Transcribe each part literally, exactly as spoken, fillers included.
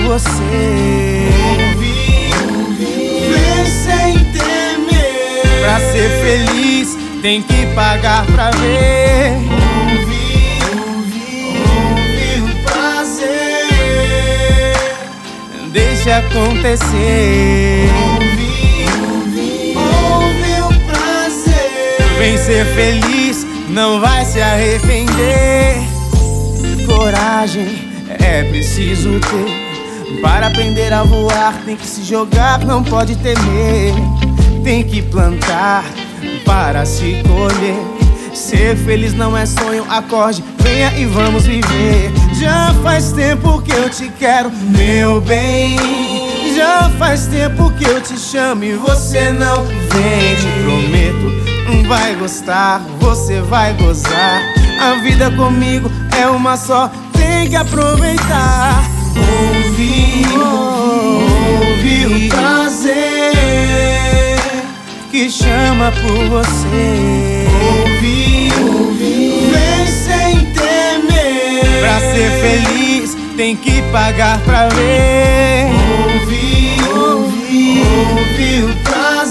você. Ouvir, ver sem temer. Pra ser feliz tem que pagar pra ver. Ouvir, ouvir, ouvir o prazer. Deixa acontecer. Ouvir, ouvir, ouvir o prazer. Vem ser feliz, não vai se arrepender. Coragem é preciso ter. Para aprender a voar tem que se jogar, não pode temer. Tem que plantar para se colher. Ser feliz não é sonho, acorde, venha e vamos viver. Já faz tempo que eu te quero, meu bem. Já faz tempo que eu te chamo e você não vem. Te prometo, vai gostar, você vai gozar. A vida comigo é uma só, tem que aproveitar. Ouvir, ouvir o prazer que chama por você. Ouvir, ouvir, vem sem temer. Pra ser feliz tem que pagar pra ver. Ouvir, ouvir, ouvir o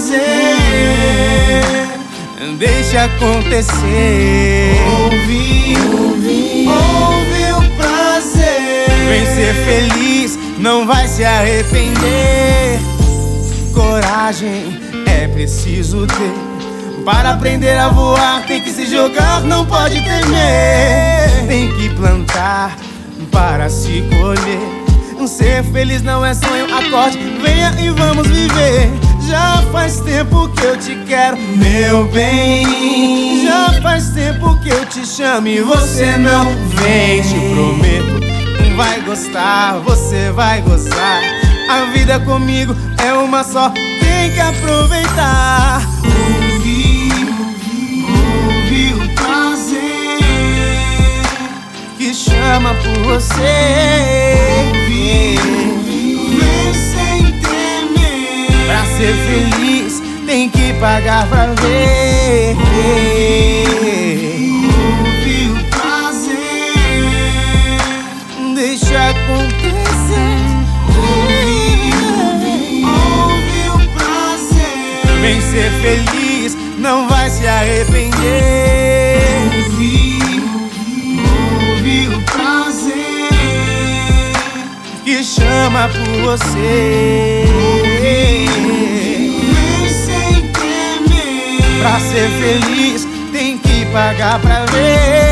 prazer. Deixa acontecer. Ouvir, ouvir, ouvir o prazer. Vem ser feliz, não vai se arrepender. Coragem é preciso ter. Para aprender a voar tem que se jogar, não pode temer. Tem que plantar para se colher. Ser feliz não é sonho, acorde, venha e vamos viver. Já faz tempo que eu te quero, meu bem. Já faz tempo que eu te chamo e você não vem. Te prometo, vai gostar, você vai gozar. A vida comigo é uma só, tem que aproveitar. Ouvir, ouvir, ouvir o prazer que chama por você. Ouvir, ouvir, vem sem temer. Pra ser feliz tem que pagar pra ver. Ouvir o prazer. Deixa acontecer. Ouvir, ouvir, ouvir o prazer. Vem ser feliz, não vai se arrepender. Ouvir, ouvir, ouvir o prazer que chama por você. Vem sem temer. Pra ser feliz tem que pagar pra ver.